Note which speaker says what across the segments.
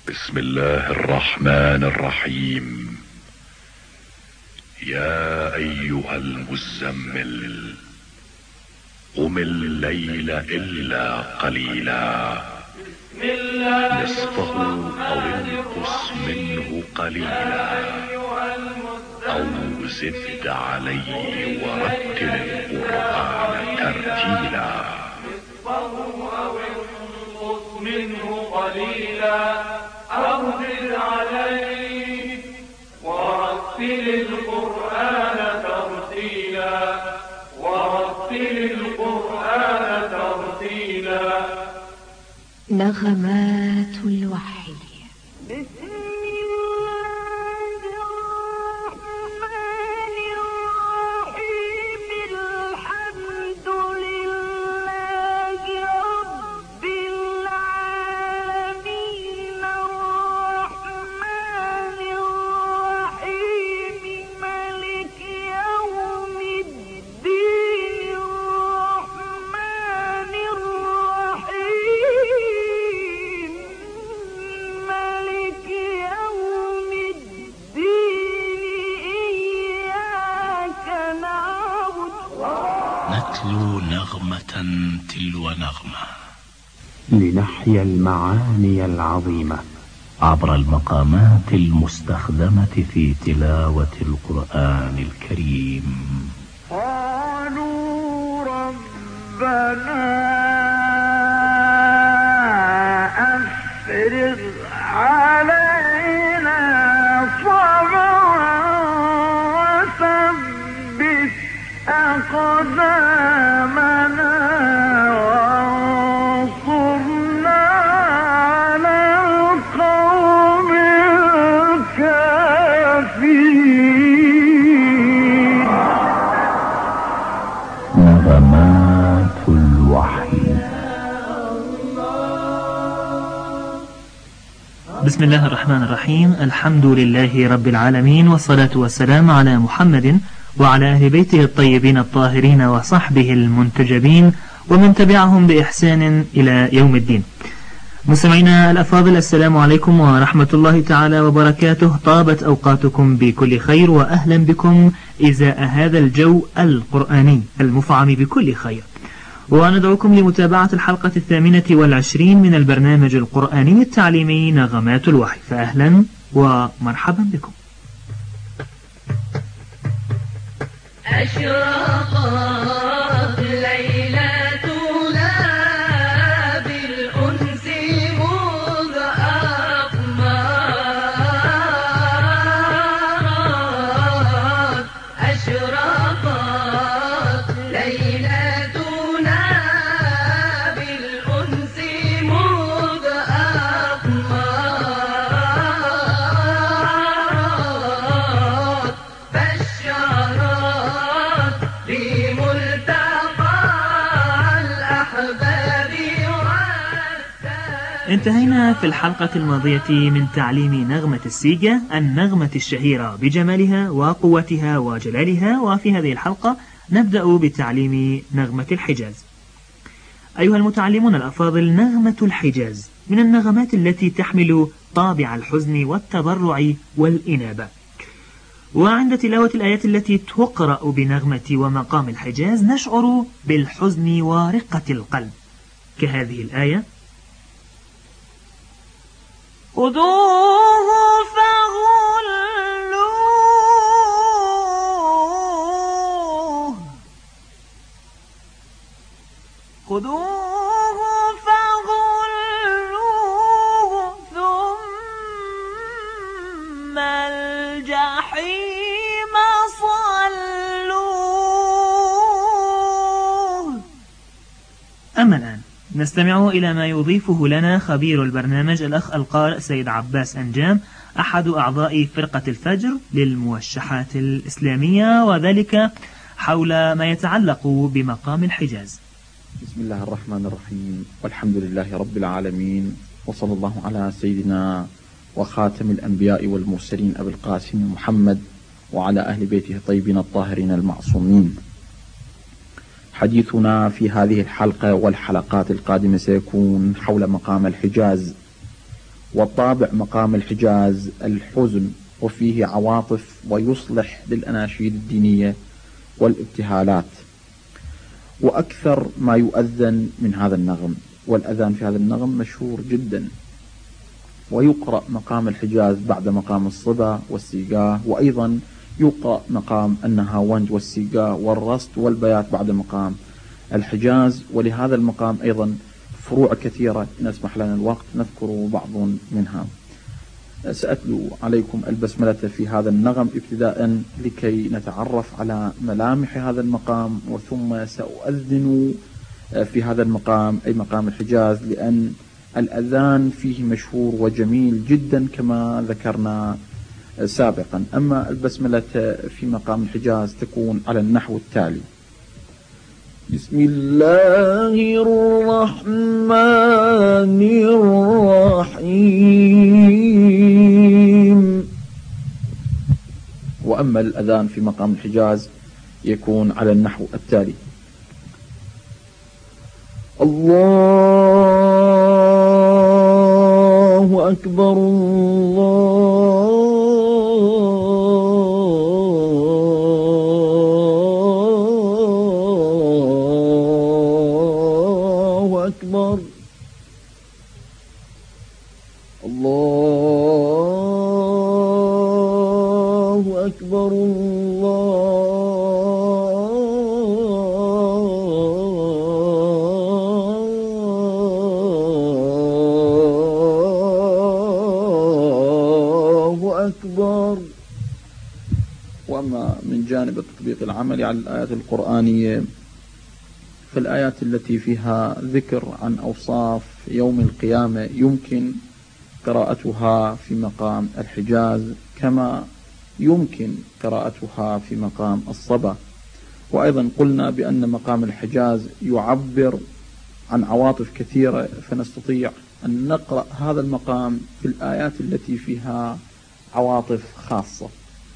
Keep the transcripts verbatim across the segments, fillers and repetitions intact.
Speaker 1: بسم الله الرحمن الرحيم. يا أيها المزمل قم الليل إلا قليلا نصفه أو انقص منه قليلا أو زد عليه ورتل القرآن ترتيلا.
Speaker 2: منه قليلا أو زد عليه ورتل القرآن ترتيلا ورتل القرآن ترتيلا.
Speaker 3: نغمات الوحي.
Speaker 4: نتلو نغمة تلو نغمة
Speaker 5: لنحيا المعاني العظيمة
Speaker 4: عبر المقامات المستخدمة في تلاوة القرآن الكريم.
Speaker 2: قالوا ربنا أفرغ علينا صبرا وثبت أقدامنا وانصرنا على القوم الكافرين.
Speaker 4: نغمات الوحي.
Speaker 6: بسم الله الرحمن الرحيم. الحمد لله رب العالمين، والصلاة والسلام على محمد وعلى أهل بيته الطيبين الطاهرين وصحبه المنتجبين ومن تبعهم بإحسان إلى يوم الدين. مستمعينا الأفاضل، السلام عليكم ورحمة الله تعالى وبركاته. طابت أوقاتكم بكل خير، وأهلا بكم إزاء هذا الجو القرآني المفعم بكل خير. وندعوكم لمتابعة الحلقة الثامنة والعشرين من البرنامج القرآني التعليمي نغمات الوحي، فأهلا ومرحبا بكم.
Speaker 7: أشرقت ليلتنا بالأنس مذ أقمرت. أشرقت ليلتنا بالأنس مذ أقمرت. بشرت
Speaker 6: انتهينا في الحلقة الماضية من تعليم نغمة السيجا، النغمة الشهيرة بجمالها وقوتها وجلالها، وفي هذه الحلقة نبدأ بتعليم نغمة الحجاز. أيها المتعلمون الأفاضل، نغمة الحجاز من النغمات التي تحمل طابع الحزن والتضرع والإنابة. وعند تلاوة الآيات التي تقرأ بنغمة ومقام الحجاز نشعر بالحزن ورقة القلب، كهذه الآية: خذوه فغلوه خذوه فغلوه ثم الجحيم صلوه. أما الآن نستمع إلى ما يضيفه لنا خبير البرنامج الأخ القارئ سيد عباس أنجام، أحد أعضاء فرقة الفجر للموشحات الإسلامية، وذلك حول ما يتعلق بمقام الحجاز.
Speaker 8: بسم الله الرحمن الرحيم، والحمد لله رب العالمين، وصلى الله على سيدنا وخاتم الأنبياء والمرسلين أبي القاسم محمد وعلى أهل بيته الطيبين الطاهرين المعصومين. حديثنا في هذه الحلقة والحلقات القادمة سيكون حول مقام الحجاز، وطابع مقام الحجاز الحزن وفيه عواطف ويصلح للأناشيد الدينية والابتهالات. وأكثر ما يؤذن من هذا النغم، والأذان في هذا النغم مشهور جدا، ويقرأ مقام الحجاز بعد مقام الصبا والسيقاه، وأيضا يقرأ مقام النهاونج والسيقاه والرست والبيات بعد مقام الحجاز. ولهذا المقام أيضا فروع كثيرة إن أسمح لنا الوقت نذكر بعض منها. سأتلو عليكم البسملة في هذا النغم ابتداء لكي نتعرف على ملامح هذا المقام، وثم سأؤذن في هذا المقام أي مقام الحجاز، لأن الأذان فيه مشهور وجميل جدا كما ذكرنا سابقا. أما البسملة في مقام الحجاز تكون على النحو التالي: بسم الله الرحمن الرحيم. وأما الأذان في مقام الحجاز يكون على النحو التالي: الله أكبر الله أكبر الله أكبر الله أكبر. وأما من جانب التطبيق العملي على الآيات القرآنية، فالآيات التي فيها ذكر عن أوصاف يوم القيامة يمكن قراءتها في مقام الحجاز كما يمكن قراءتها في مقام الصبا. وأيضا قلنا بأن مقام الحجاز يعبر عن عواطف كثيرة، فنستطيع أن نقرأ هذا المقام في الآيات التي فيها عواطف خاصة.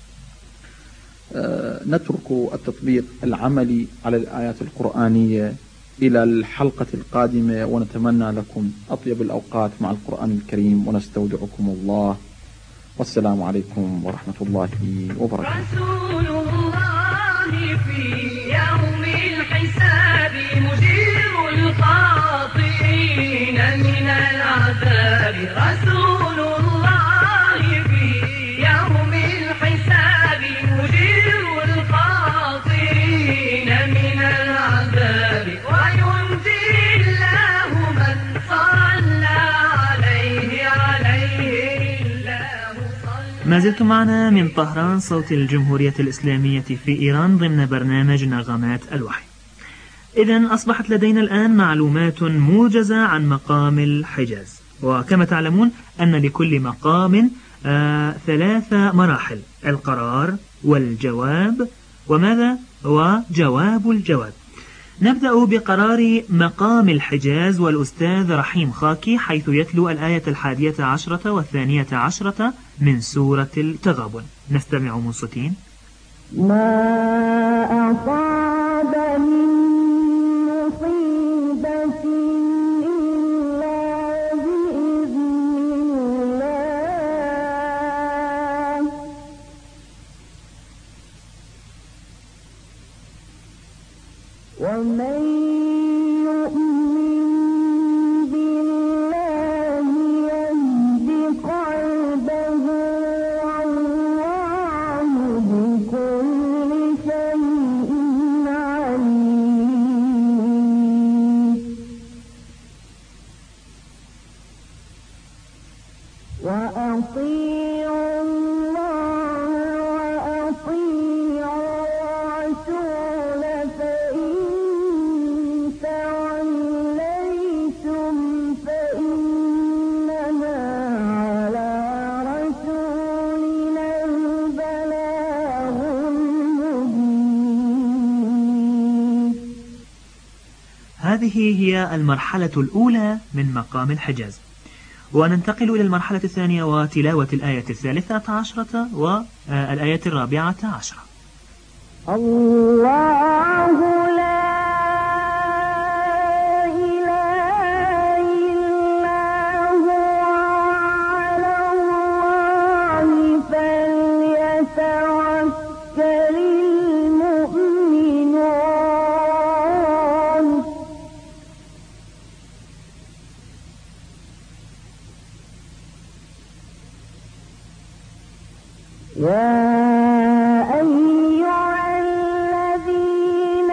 Speaker 8: أه نترك التطبيق العملي على الآيات القرآنية إلى الحلقة القادمة، ونتمنى لكم أطيب الأوقات مع القرآن الكريم، ونستودعكم الله، والسلام عليكم ورحمة الله وبركاته.
Speaker 7: رسول الله في يوم الحساب مجير الخاطئين من العذاب. رسول الله في يوم الحساب مجير الخاطئين من العذاب، وينجي الله من صلى عليه عليه الله صلى.
Speaker 6: ما زلتم معنا من طهران صوت الجمهورية الإسلامية في إيران ضمن برنامج نغمات الوحي. إذن أصبحت لدينا الآن معلومات موجزة عن مقام الحجاز. وكما تعلمون أن لكل مقام آه ثلاث مراحل: القرار والجواب وماذا؟ وجواب الجواب. نبدأ بقرار مقام الحجاز، والأستاذ رحيم خاكي حيث يتلو الآية الحادية عشرة والثانية عشرة من سورة التغابن. نستمع منصتين.
Speaker 2: ما أصاب من مصيبة إلا بإذن الله، ومن يؤمن بالله يهد قلبه، والله بكل شيء عليم. وأطيعوا الله وأطيعوا الرسول، فإن توليتم فإنما على رسولنا البلاغ المبين.
Speaker 6: هذه هي المرحلة الأولى من مقام الحجاز. وننتقل إلى المرحلة الثانية وتلاوة الآية الثالثة عشرة والآية الرابعة عشرة.
Speaker 2: الله لا إله إلا هو يا أيها الذين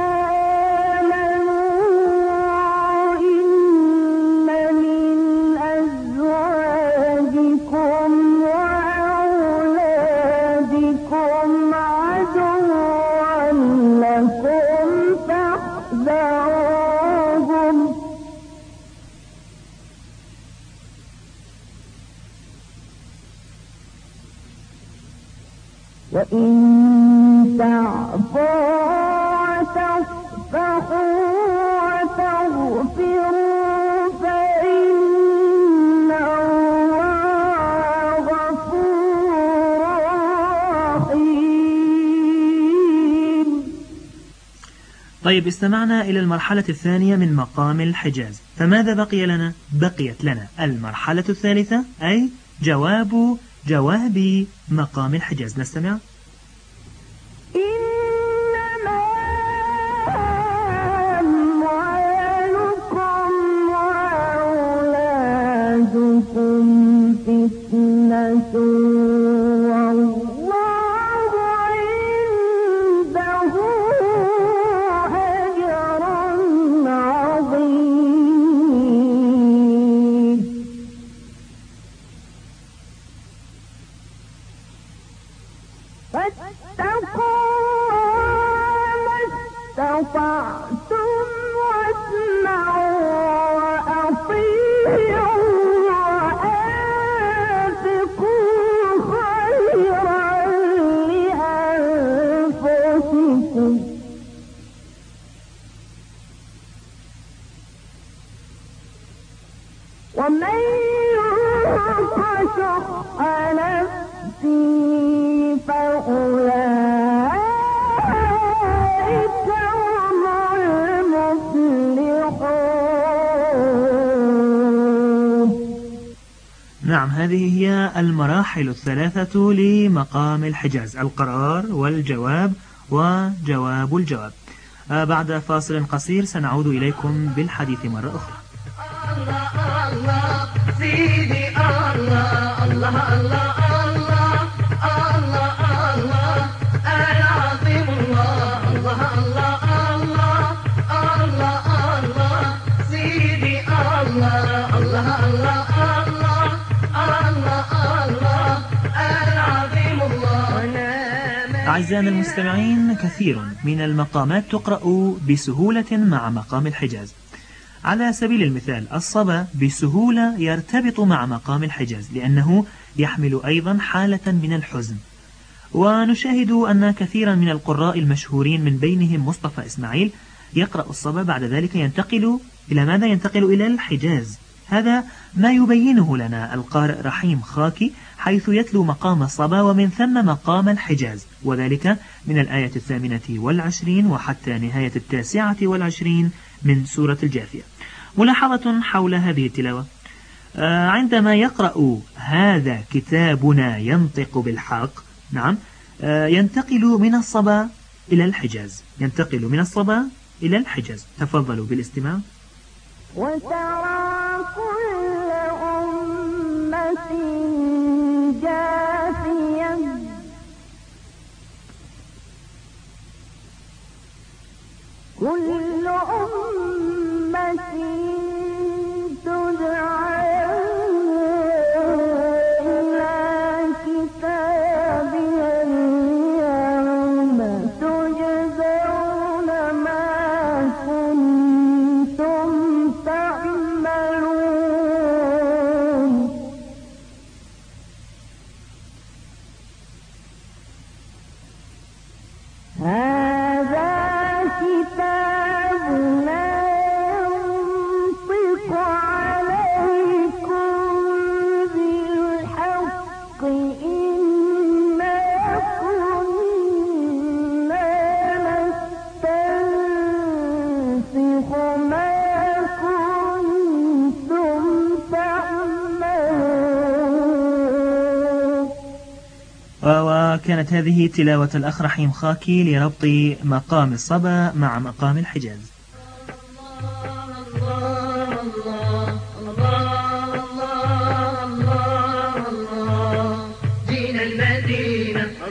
Speaker 2: آمنوا إن من أزواجكم وأولادكم عدوا لكم فاحذروهم وإن تعفوا وتصفحوا وتغفروا فإن الله غفور رحيم.
Speaker 6: طيب، استمعنا إلى المرحلة الثانية من مقام الحجاز، فماذا بقي لنا؟ بقيت لنا المرحلة الثالثة، أي جواب جواب مقام الحجاز. نستمع.
Speaker 2: إنما أموالكم وأولادكم فتنة والله عنده أجر عظيم. فاتقوا ما استطعتم واسمعوا وأطيعوا وأنفقوا خيرا لأنفسكم ومن يوق شح نفسه فأولئك هم المفلحون.
Speaker 6: نعم، هذه هي المراحل الثلاثة لمقام الحجاز: القرار والجواب وجواب الجواب. آه بعد فاصل قصير سنعود إليكم بالحديث مرة أخرى.
Speaker 7: الله الله سيدي الله الله الله الله الله الله العظيم الله الله الله الله الله الله سيدي الله الله الله الله الله الله العظيم الله.
Speaker 6: أعزائنا المستمعين، كثير من المقامات تقرأ بسهولة مع مقام الحجاز. على سبيل المثال، الصبا بسهولة يرتبط مع مقام الحجاز لأنه يحمل أيضا حالة من الحزن. ونشاهد أن كثيرا من القراء المشهورين من بينهم مصطفى إسماعيل يقرأ الصبا، بعد ذلك ينتقل إلى ماذا؟ ينتقل إلى الحجاز. هذا ما يبينه لنا القارئ رحيم خاكي حيث يتلو مقام الصبا ومن ثم مقام الحجاز، وذلك من الآية الثامنة والعشرين وحتى نهاية التاسعة والعشرين من سورة الجاثية. ملاحظة حول هذه التلاوة: آه عندما يقرأ هذا كتابنا ينطق بالحق، نعم، آه ينتقل من الصبا إلى الحجاز، ينتقل من الصبا إلى الحجاز. تفضلوا بالاستماع.
Speaker 2: وترى كل أمة جاثية كل أمة تدعى إلى كتابها اليوم تجزون ما كنتم تعملون. هذا كتابنا ينطق عليكم بالحق إنا كنا نستنسخ ما كنتم تعملون.
Speaker 6: وكانت هذه تلاوة الأخ رحيم خاكي لربط مقام الصبا مع مقام الحجاز.
Speaker 7: جينا المدينة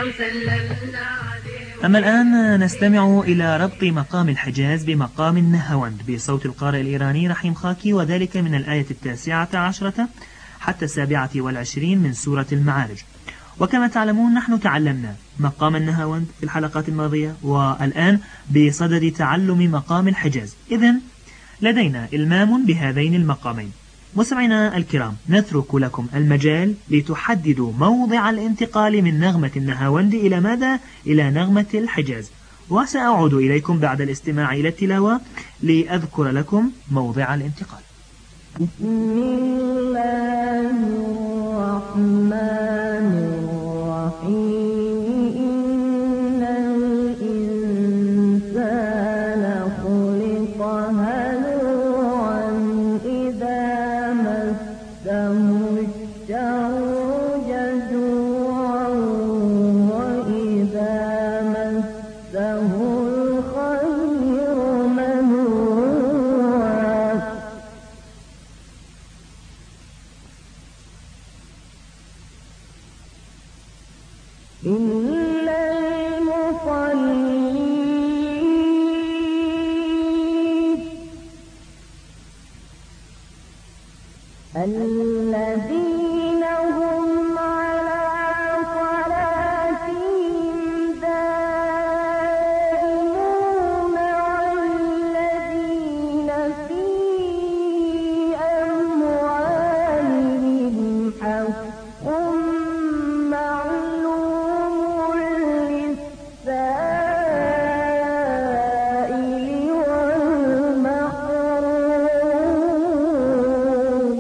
Speaker 6: أما الآن نستمع إلى ربط مقام الحجاز بمقام النهاوند بصوت القارئ الإيراني رحيم خاكي، وذلك من الآية التاسعة عشرة حتى السابعة والعشرين من سورة المعارج. وكما تعلمون نحن تعلمنا مقام النهاوند في الحلقات الماضية، والآن بصدد تعلم مقام الحجاز، إذن لدينا إلمام بهذين المقامين. مستمعينا الكرام، نترك لكم المجال لتحددوا موضع الانتقال من نغمة النهاوند إلى ماذا؟ إلى نغمة الحجاز، وسأعود إليكم بعد الاستماع إلى التلاوة لأذكر لكم موضع الانتقال.
Speaker 2: بسم الله الرحمن الرحيم. إن الإنسان خلق هلوعا إذا مسه الشر جزوعا وإذا مسه الخير منوعا. إلا المصلين الذين هم على صلاتهم دائمون والذين في أموالهم حق معلوم للسائل والمحروم.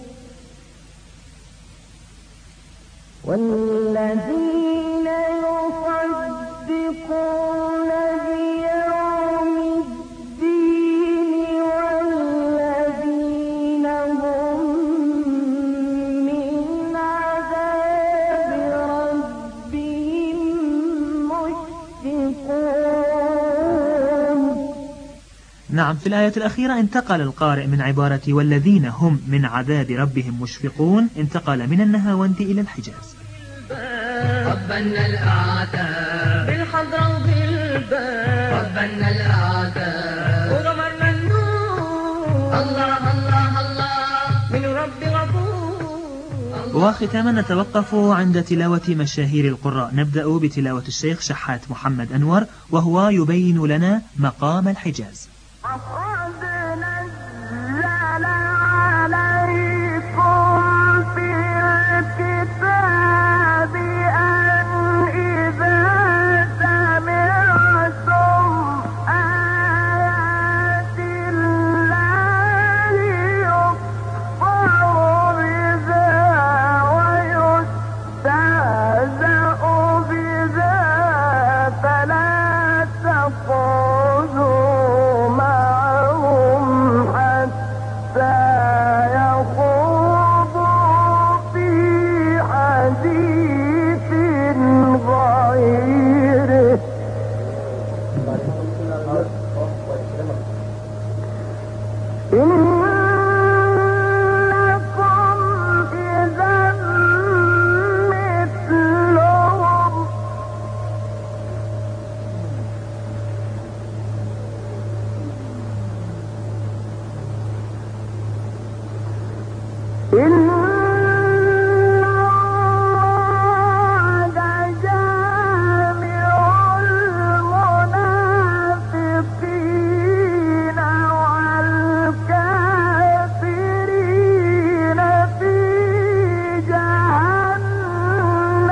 Speaker 2: والذين يصدقون بيوم الدين والذين هم من عذاب ربهم مشفقون.
Speaker 6: نعم، في الآية الأخيرة انتقل القارئ من عبارة والذين هم من عذاب ربهم مشفقون، انتقل من النهاوند إلى الحجاز.
Speaker 7: ربنا الأعتاب بالحضرة وبالباب، ربنا الأعتاب وغمرنا النور، الله الله الله من رب غفور.
Speaker 6: وختاما نتوقف عند تلاوة مشاهير القراء، نبدأ بتلاوة الشيخ شحات محمد أنور، وهو يبين لنا مقام الحجاز.
Speaker 2: وقد نزل عليكم في الكتاب أن إذا سمعتم آيات الله يكفر بها ويستهزأ بها فلا تقعدوا معهم حتى يخوضوا في حديث غيره. إنكم إذا مثلهم إن الله جامع المنافقين والكافرين في جهنم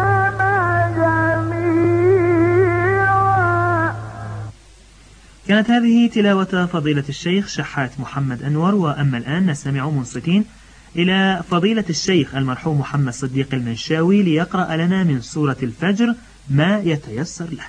Speaker 2: جميعا.
Speaker 6: كانت هذه تلاوة فضيلة الشيخ شحات محمد أنور. وأما الآن نستمع منصتين إلى فضيلة الشيخ المرحوم محمد صديق المنشاوي ليقرأ لنا من سورة الفجر ما يتيسر له.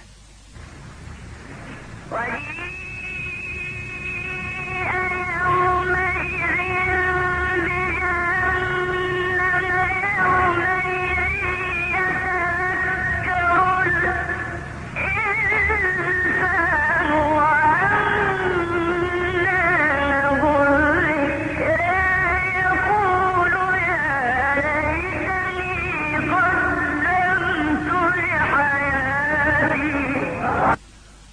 Speaker 2: يقول يا ليتني قدمت لحياتي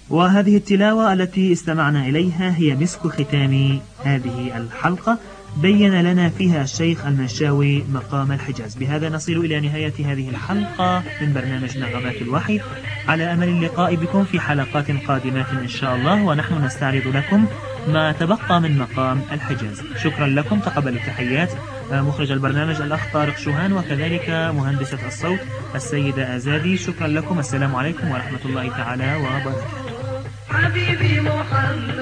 Speaker 6: وهذه التلاوة التي استمعنا إليها هي مسك ختام هذه الحلقة، بين لنا فيها الشيخ المنشاوي مقام الحجاز. بهذا نصل إلى نهاية هذه الحلقة من برنامج نغمات الوحي، على أمل اللقاء بكم في حلقات قادمات إن شاء الله، ونحن نستعرض لكم ما تبقى من مقام الحجاز. شكرا لكم، تقبل التحيات مخرج البرنامج الأخ طارق شوهان، وكذلك مهندسة الصوت السيدة أزادي. شكرا لكم، السلام عليكم ورحمة الله تعالى وبركاته.
Speaker 7: حبيبي محمد